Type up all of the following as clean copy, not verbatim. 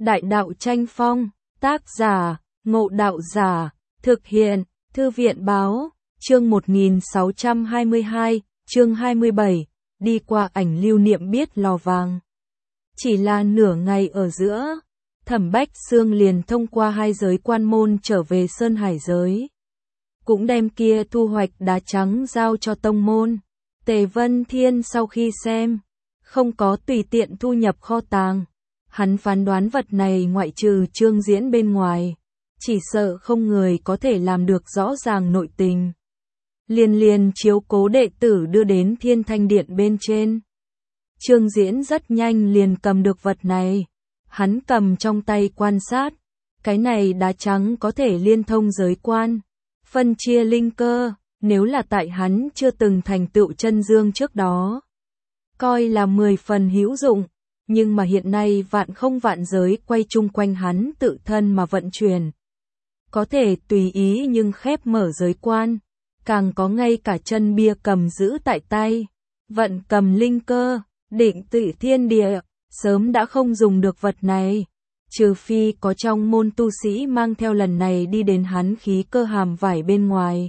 Đại đạo tranh phong, tác giả, Ngộ Đạo Giả, thực hiện, Thư viện báo, chương 1622, chương 27, đi qua ảnh lưu niệm biết lò vàng. Chỉ là nửa ngày ở giữa, Thẩm Bách Xương liền thông qua 2 giới quan môn trở về Sơn Hải giới. Cũng đem kia thu hoạch đá trắng giao cho tông môn. Tề Vân Thiên sau khi xem, không có tùy tiện thu nhập kho tàng. Hắn phán đoán vật này ngoại trừ Trương Diễn bên ngoài, chỉ sợ không người có thể làm được rõ ràng nội tình. Liền chiếu cố đệ tử đưa đến Thiên Thanh Điện bên trên. Trương Diễn rất nhanh liền cầm được vật này. Hắn cầm trong tay quan sát. Cái này đá trắng có thể liên thông giới quan, phân chia linh cơ, nếu là tại hắn chưa từng thành tựu chân dương trước đó, coi là 10 phần hữu dụng. Nhưng mà hiện nay vạn không vạn giới quay chung quanh hắn tự thân mà vận chuyển. Có thể tùy ý nhưng khép mở giới quan, càng có ngay cả chân bia cầm giữ tại tay. Vận cầm linh cơ, định tự thiên địa, sớm đã không dùng được vật này. Trừ phi có trong môn tu sĩ mang theo lần này đi đến hắn khí cơ hàm vải bên ngoài.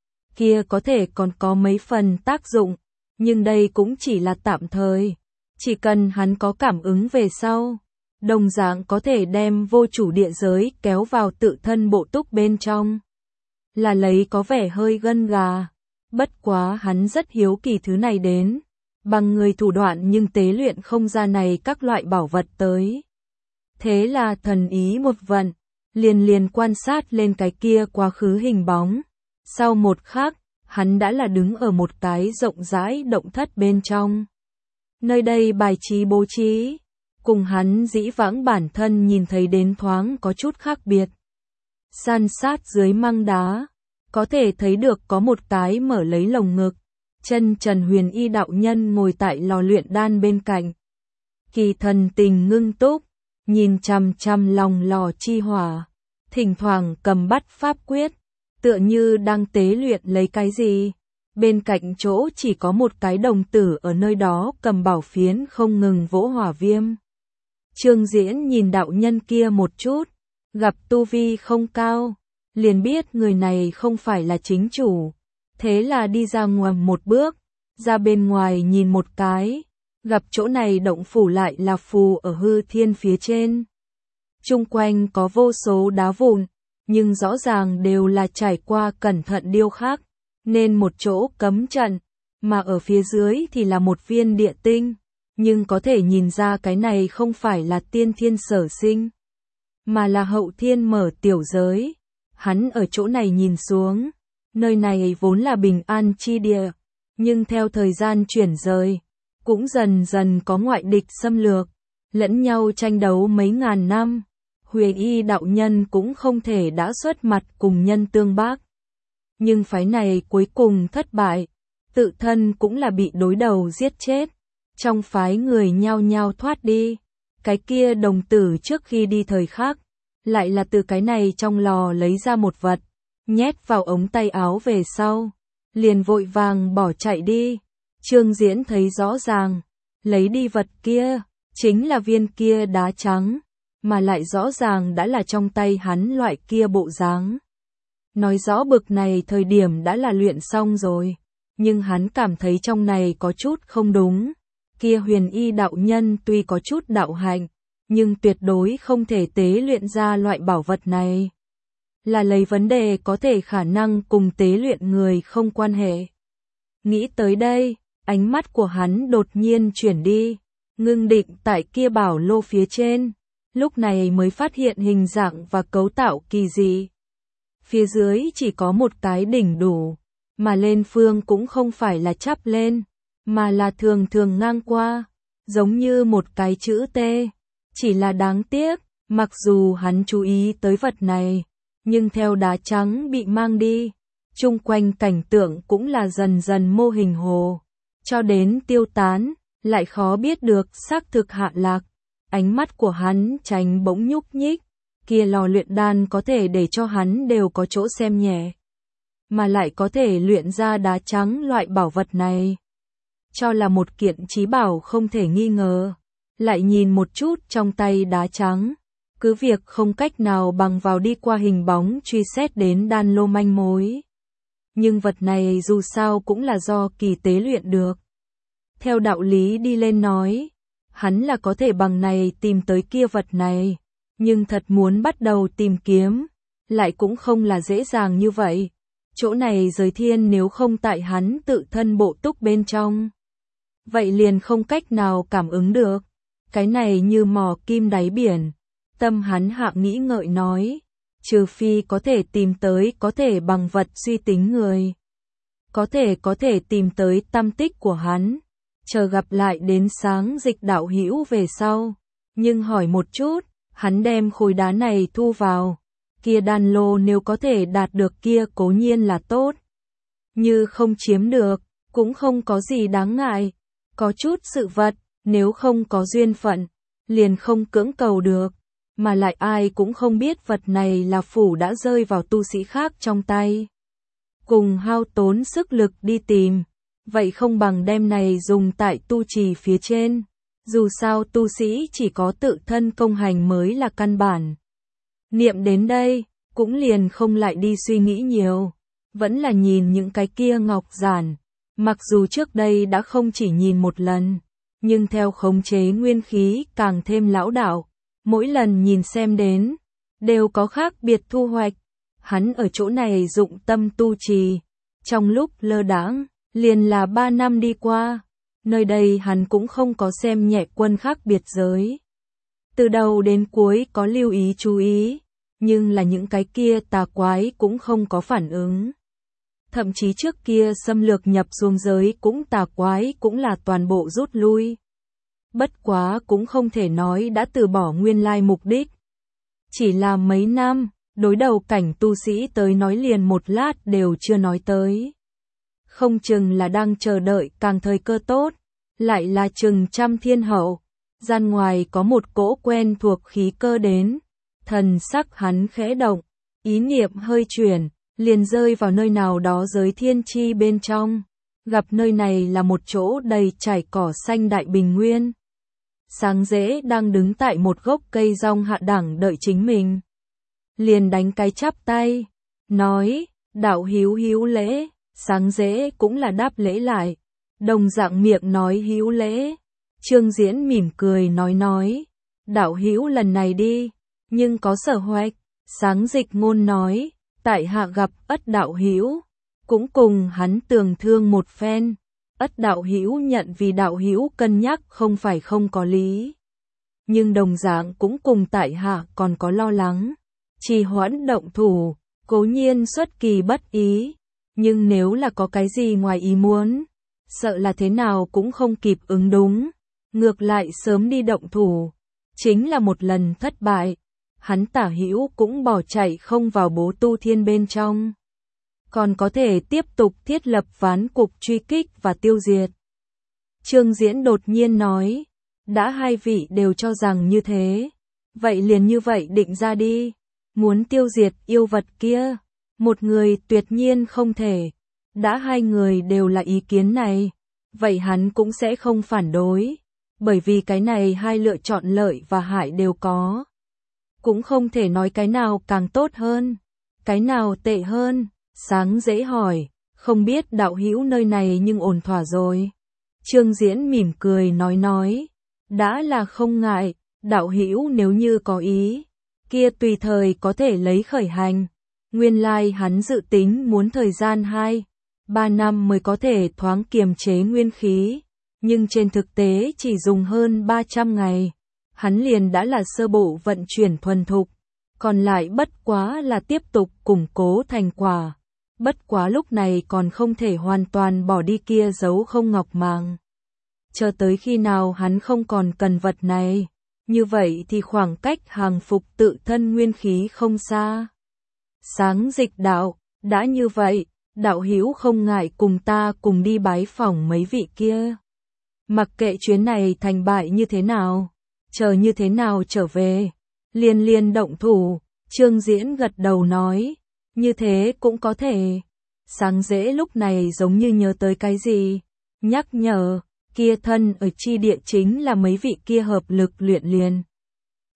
Kia có thể còn có mấy phần tác dụng, nhưng đây cũng chỉ là tạm thời. Chỉ cần hắn có cảm ứng về sau, đồng dạng có thể đem vô chủ địa giới kéo vào tự thân bộ túc bên trong. Là lấy có vẻ hơi gân gà. Bất quá hắn rất hiếu kỳ thứ này đến. Bằng người thủ đoạn nhưng tế luyện không ra này các loại bảo vật tới. Thế là thần ý một vận, liền quan sát lên cái kia quá khứ hình bóng. Sau một khắc, hắn đã là đứng ở một cái rộng rãi động thất bên trong. Nơi đây bài trí bố trí, cùng hắn dĩ vãng bản thân nhìn thấy đến thoáng có chút khác biệt. San sát dưới măng đá, có thể thấy được có một cái mở lấy lồng ngực, chân trần huyền y đạo nhân ngồi tại lò luyện đan bên cạnh. Kỳ thần tình ngưng túc, nhìn chằm chằm lòng lò chi hỏa, thỉnh thoảng cầm bắt pháp quyết, tựa như đang tế luyện lấy cái gì. Bên cạnh chỗ chỉ có một cái đồng tử ở nơi đó cầm bảo phiến không ngừng vỗ hỏa viêm. Trương Diễn nhìn đạo nhân kia một chút, gặp tu vi không cao, liền biết người này không phải là chính chủ. Thế là đi ra ngoài một bước, ra bên ngoài nhìn một cái, gặp chỗ này động phủ lại là phù ở hư thiên phía trên. Chung quanh có vô số đá vụn, nhưng rõ ràng đều là trải qua cẩn thận điêu khắc, nên một chỗ cấm trận, mà ở phía dưới thì là một viên địa tinh, nhưng có thể nhìn ra cái này không phải là tiên thiên sở sinh, mà là hậu thiên mở tiểu giới. Hắn ở chỗ này nhìn xuống, nơi này vốn là bình an chi địa, nhưng theo thời gian chuyển rời, cũng dần dần có ngoại địch xâm lược, lẫn nhau tranh đấu mấy ngàn năm. Huyền y đạo nhân cũng không thể đã xuất mặt cùng nhân tương bác. Nhưng phái này cuối cùng thất bại, tự thân cũng là bị đối đầu giết chết. Trong phái người nhao nhao thoát đi, cái kia đồng tử trước khi đi thời khắc, lại là từ cái này trong lò lấy ra một vật, nhét vào ống tay áo về sau, liền vội vàng bỏ chạy đi. Trương Diễn thấy rõ ràng, lấy đi vật kia, chính là viên kia đá trắng, mà lại rõ ràng đã là trong tay hắn loại kia bộ dáng. Nói rõ bực này thời điểm đã là luyện xong rồi, nhưng hắn cảm thấy trong này có chút không đúng. Kia huyền y đạo nhân tuy có chút đạo hạnh, nhưng tuyệt đối không thể tế luyện ra loại bảo vật này. Là lấy vấn đề có thể khả năng cùng tế luyện người không quan hệ. Nghĩ tới đây, ánh mắt của hắn đột nhiên chuyển đi, ngưng định tại kia bảo lô phía trên. Lúc này mới phát hiện hình dạng và cấu tạo kỳ dị. Phía dưới chỉ có một cái đỉnh đủ, mà lên phương cũng không phải là chắp lên, mà là thường ngang qua, giống như một cái chữ T. Chỉ là đáng tiếc, mặc dù hắn chú ý tới vật này, nhưng theo đá trắng bị mang đi, chung quanh cảnh tượng cũng là dần dần mô hình hồ, cho đến tiêu tán, lại khó biết được xác thực hạ lạc. Ánh mắt của hắn tránh bỗng nhúc nhích, kia lò luyện đan có thể để cho hắn đều có chỗ xem nhẹ, mà lại có thể luyện ra đá trắng loại bảo vật này, cho là một kiện chí bảo không thể nghi ngờ. Lại nhìn một chút trong tay đá trắng, cứ việc không cách nào bằng vào đi qua hình bóng truy xét đến đan lô manh mối. Nhưng vật này dù sao cũng là do kỳ tế luyện được. Theo đạo lý đi lên nói, hắn là có thể bằng này tìm tới kia vật này, nhưng thật muốn bắt đầu tìm kiếm, lại cũng không là dễ dàng như vậy. Chỗ này giới thiên nếu không tại hắn tự thân bộ túc bên trong, vậy liền không cách nào cảm ứng được. Cái này như mò kim đáy biển. Tâm hắn hạ nghĩ ngợi nói, trừ phi có thể tìm tới có thể bằng vật suy tính người. Có thể tìm tới tâm tích của hắn, chờ gặp lại đến Sáng Dịch đạo hữu về sau. Nhưng hỏi một chút, hắn đem khối đá này thu vào, kia đan lô nếu có thể đạt được kia cố nhiên là tốt. Như không chiếm được, cũng không có gì đáng ngại. Có chút sự vật, nếu không có duyên phận, liền không cưỡng cầu được. Mà lại ai cũng không biết vật này là phủ đã rơi vào tu sĩ khác trong tay. Cùng hao tốn sức lực đi tìm, vậy không bằng đem này dùng tại tu trì phía trên. Dù sao tu sĩ chỉ có tự thân công hành mới là căn bản. Niệm đến đây, cũng liền không lại đi suy nghĩ nhiều. Vẫn là nhìn những cái kia ngọc giản. Mặc dù trước đây đã không chỉ nhìn một lần, nhưng theo khống chế nguyên khí càng thêm lão đạo. Mỗi lần nhìn xem đến, đều có khác biệt thu hoạch. Hắn ở chỗ này dụng tâm tu trì. Trong lúc lơ đãng, liền là 3 năm đi qua. Nơi đây hắn cũng không có xem nhẹ quân khác biệt giới. Từ đầu đến cuối có lưu ý chú ý, nhưng là những cái kia tà quái cũng không có phản ứng. Thậm chí trước kia xâm lược nhập xuống giới cũng tà quái cũng là toàn bộ rút lui. Bất quá cũng không thể nói đã từ bỏ nguyên lai mục đích. Chỉ là mấy năm, đối đầu cảnh tu sĩ tới nói liền một lát đều chưa nói tới. Không chừng là đang chờ đợi càng thời cơ tốt, lại là chừng trăm thiên hậu. Gian ngoài có một cỗ quen thuộc khí cơ đến, thần sắc hắn khẽ động, ý niệm hơi chuyển, liền rơi vào nơi nào đó giới thiên chi bên trong. Gặp nơi này là một chỗ đầy trải cỏ xanh đại bình nguyên. Sáng Dễ đang đứng tại một gốc cây rong hạ đẳng đợi chính mình. Liền đánh cái chắp tay, nói, đạo hữu hữu lễ. Sáng Dễ cũng là đáp lễ lại, đồng dạng miệng nói hữu lễ. Trương Diễn mỉm cười nói, đạo hữu lần này đi, nhưng có sở hoạch. Sáng Dịch ngôn nói, tại hạ gặp Ất đạo hữu, cũng cùng hắn tường thương một phen. Ất đạo hữu nhận vì đạo hữu cân nhắc không phải không có lý, nhưng đồng dạng cũng cùng tại hạ còn có lo lắng, trì hoãn động thủ, cố nhiên xuất kỳ bất ý, nhưng nếu là có cái gì ngoài ý muốn, sợ là thế nào cũng không kịp ứng đúng, ngược lại sớm đi động thủ, chính là một lần thất bại, hắn tả hữu cũng bỏ chạy không vào bố tu thiên bên trong. Còn có thể tiếp tục thiết lập ván cục truy kích và tiêu diệt. Trương Diễn đột nhiên nói, đã hai vị đều cho rằng như thế, vậy liền như vậy định ra đi, muốn tiêu diệt yêu vật kia, một người tuyệt nhiên không thể, đã hai người đều là ý kiến này, vậy hắn cũng sẽ không phản đối, bởi vì cái này hai lựa chọn lợi và hại đều có. Cũng không thể nói cái nào càng tốt hơn, cái nào tệ hơn. Sáng Dễ hỏi, không biết đạo hữu nơi này nhưng ổn thỏa rồi. Trương Diễn mỉm cười nói, đã là không ngại, đạo hữu nếu như có ý, kia tùy thời có thể lấy khởi hành. Nguyên lai hắn dự tính muốn thời gian 2-3 năm mới có thể thoáng kiềm chế nguyên khí, nhưng trên thực tế chỉ dùng hơn 300 ngày, hắn liền đã là sơ bộ vận chuyển thuần thục, còn lại bất quá là tiếp tục củng cố thành quả. Bất quá lúc này còn không thể hoàn toàn bỏ đi kia dấu không ngọc màng. Chờ tới khi nào hắn không còn cần vật này, như vậy thì khoảng cách hàng phục tự thân nguyên khí không xa. Sáng Dịch đạo, đã như vậy, đạo hữu không ngại cùng ta cùng đi bái phỏng mấy vị kia. Mặc kệ chuyến này thành bại như thế nào, chờ như thế nào trở về, liền động thủ. Trương Diễn gật đầu nói, như thế cũng có thể. Sáng Dễ lúc này giống như nhớ tới cái gì, nhắc nhở, kia thân ở chi địa chính là mấy vị kia hợp lực luyện liền.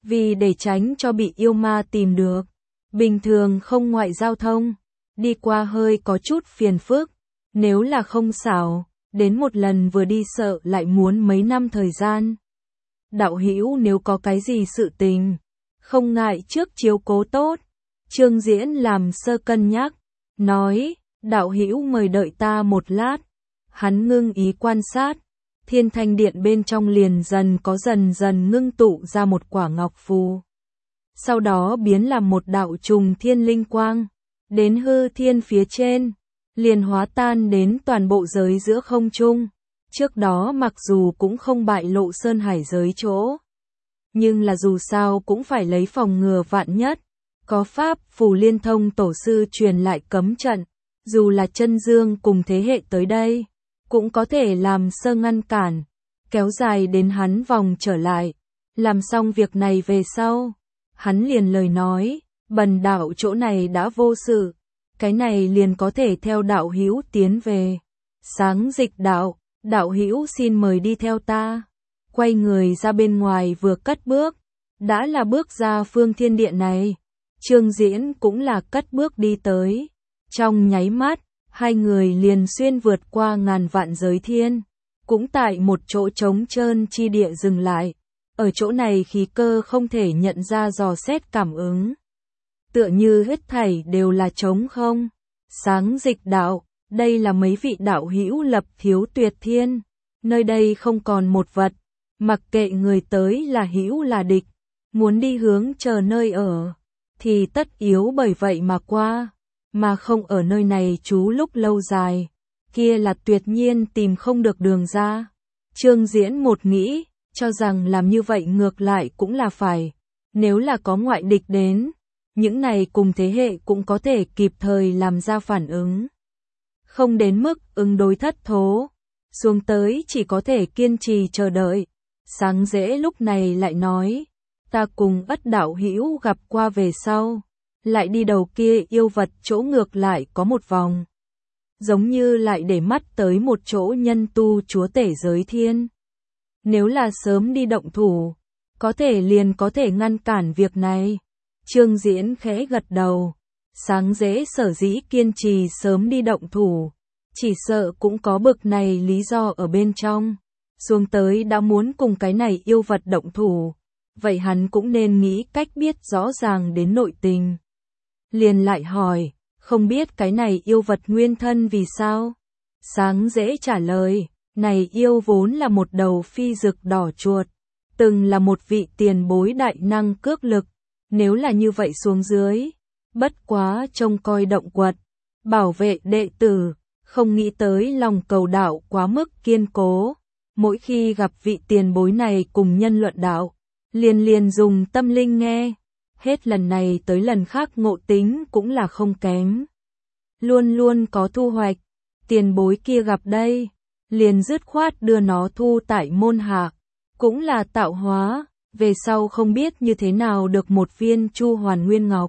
vì để tránh cho bị yêu ma tìm được. Bình thường không ngoại giao thông, đi qua hơi có chút phiền phức, nếu là không xảo, đến một lần vừa đi sợ lại muốn mấy năm thời gian. Đạo hữu nếu có cái gì sự tình, không ngại trước chiếu cố tốt. Trương Diễn làm sơ cân nhắc, nói, đạo hữu mời đợi ta một lát. Hắn ngưng ý quan sát, Thiên Thanh Điện bên trong liền dần dần ngưng tụ ra một quả ngọc phù. Sau đó biến làm một đạo trùng thiên linh quang, đến hư thiên phía trên, liền hóa tan đến toàn bộ giới giữa không trung. Trước đó mặc dù cũng không bại lộ sơn hải giới chỗ, nhưng là dù sao cũng phải lấy phòng ngừa vạn nhất. Có pháp phù liên thông tổ sư truyền lại cấm trận, dù là chân dương cùng thế hệ tới đây, cũng có thể làm sơ ngăn cản, kéo dài đến hắn vòng trở lại. Làm xong việc này về sau, hắn liền lời nói, bần đạo chỗ này đã vô sự, cái này liền có thể theo đạo hữu tiến về. Sáng Dịch đạo, đạo hữu xin mời đi theo ta. Quay người ra bên ngoài vừa cất bước, đã là bước ra phương thiên điện này. Trương Diễn cũng là cất bước đi tới. Trong nháy mắt, hai người liền xuyên vượt qua ngàn vạn giới thiên, cũng tại một chỗ trống trơn chi địa dừng lại. Ở chỗ này khí cơ không thể nhận ra dò xét cảm ứng, tựa như hết thảy đều là trống không. Sáng Dịch đạo, đây là mấy vị đạo hữu lập thiếu tuyệt thiên, nơi đây không còn một vật, mặc kệ người tới là hữu là địch, muốn đi hướng chờ nơi ở, thì tất yếu bởi vậy mà qua, mà không ở nơi này trú lúc lâu dài, kia là tuyệt nhiên tìm không được đường ra. Trương Diễn một nghĩ, cho rằng làm như vậy ngược lại cũng là phải, nếu là có ngoại địch đến, những này cùng thế hệ cũng có thể kịp thời làm ra phản ứng. Không đến mức ứng đối thất thố, xuống tới chỉ có thể kiên trì chờ đợi. Sáng Dễ lúc này lại nói, ta cùng Ất đạo hữu gặp qua về sau, lại đi đầu kia yêu vật chỗ ngược lại có một vòng, giống như lại để mắt tới một chỗ nhân tu chúa tể giới thiên. Nếu là sớm đi động thủ, có thể liền có thể ngăn cản việc này. Trương Diễn khẽ gật đầu, Sáng Dễ sở dĩ kiên trì sớm đi động thủ, chỉ sợ cũng có bực này lý do ở bên trong. Xuống tới đã muốn cùng cái này yêu vật động thủ, vậy hắn cũng nên nghĩ cách biết rõ ràng đến nội tình. Liền lại hỏi, không biết cái này yêu vật nguyên thân vì sao? Sáng Dễ trả lời, này yêu vốn là một đầu phi dực đỏ chuột, từng là một vị tiền bối đại năng cước lực, nếu là như vậy xuống dưới, bất quá trông coi động quật, bảo vệ đệ tử, không nghĩ tới lòng cầu đạo quá mức kiên cố, mỗi khi gặp vị tiền bối này cùng nhân luận đạo, liền dùng tâm linh nghe, hết lần này tới lần khác ngộ tính cũng là không kém, luôn luôn có thu hoạch. Tiền bối kia gặp đây, liền dứt khoát đưa nó thu tại môn hạ, cũng là tạo hóa, về sau không biết như thế nào được một viên Chu Hoàn Nguyên Ngọc.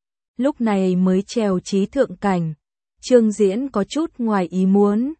Lúc này mới trèo trí thượng cảnh, Trương Diễn có chút ngoài ý muốn,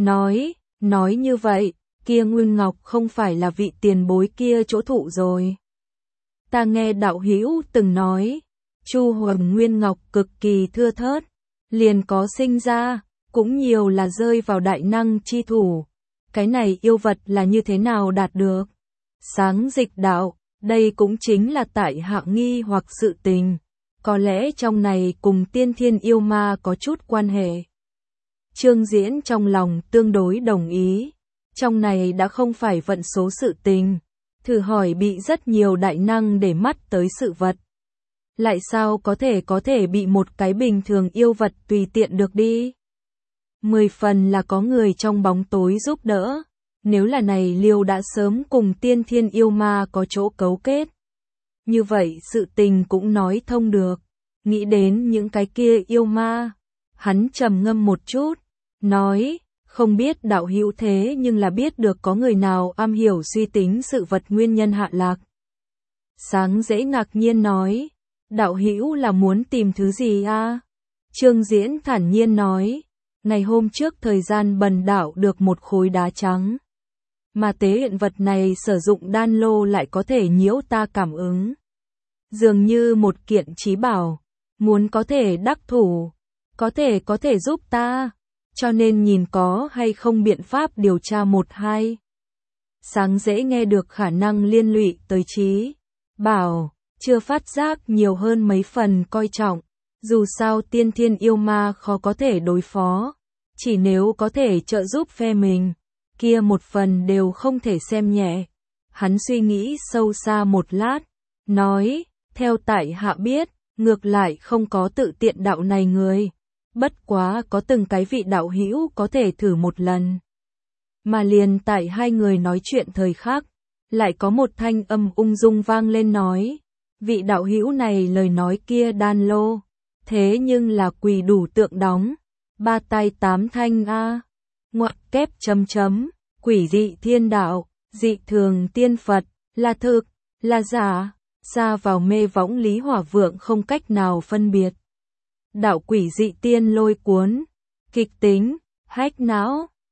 nói như vậy, kia Nguyên Ngọc không phải là vị tiền bối kia chỗ thụ rồi. Ta nghe đạo hữu từng nói, Chu Hoàn Nguyên Ngọc cực kỳ thưa thớt, liền có sinh ra, cũng nhiều là rơi vào đại năng chi thủ. Cái này yêu vật là như thế nào đạt được? Sáng Dịch đạo, đây cũng chính là tại hạ nghi hoặc sự tình, có lẽ trong này cùng tiên thiên yêu ma có chút quan hệ. Trương Diễn trong lòng tương đối đồng ý, trong này đã không phải vận số sự tình, thử hỏi bị rất nhiều đại năng để mắt tới sự vật. Lại sao có thể bị một cái bình thường yêu vật tùy tiện được đi? 10 phần là có người trong bóng tối giúp đỡ, nếu là này Liêu đã sớm cùng tiên thiên yêu ma có chỗ cấu kết. Như vậy sự tình cũng nói thông được, nghĩ đến những cái kia yêu ma, hắn trầm ngâm một chút, nói, không biết đạo hữu thế nhưng là biết được có người nào am hiểu suy tính sự vật nguyên nhân hạ lạc. Sáng Dễ ngạc nhiên nói, đạo hữu là muốn tìm thứ gì a? Trương Diễn thản nhiên nói, ngày hôm trước thời gian bần đạo được một khối đá trắng, mà tế hiện vật này sử dụng đan lô lại có thể nhiễu ta cảm ứng. dường như một kiện chí bảo, muốn có thể đắc thủ, có thể giúp ta, cho nên nhìn có hay không biện pháp điều tra một hai. Sáng dễ nghe được khả năng liên lụy tới trí bảo, chưa phát giác nhiều hơn mấy phần coi trọng, dù sao tiên thiên yêu ma khó có thể đối phó, chỉ nếu có thể trợ giúp phe mình, kia một phần đều không thể xem nhẹ. Hắn suy nghĩ sâu xa một lát, nói, theo tại hạ biết, ngược lại không có tự tiện đạo này người, bất quá có từng cái vị đạo hữu có thể thử một lần. Mà liền tại hai người nói chuyện thời khắc, lại có một thanh âm ung dung vang lên nói, vị đạo hữu này lời nói kia đan lô, thế nhưng là quỳ đủ tượng đóng, ba tay tám thanh a, ngoặc kép chấm chấm, quỷ dị thiên đạo, dị thường tiên Phật, là thực, là giả, xa vào mê võng Lý Hỏa Vượng không cách nào phân biệt. Đạo quỷ dị tiên lôi cuốn, kịch tính, hách não.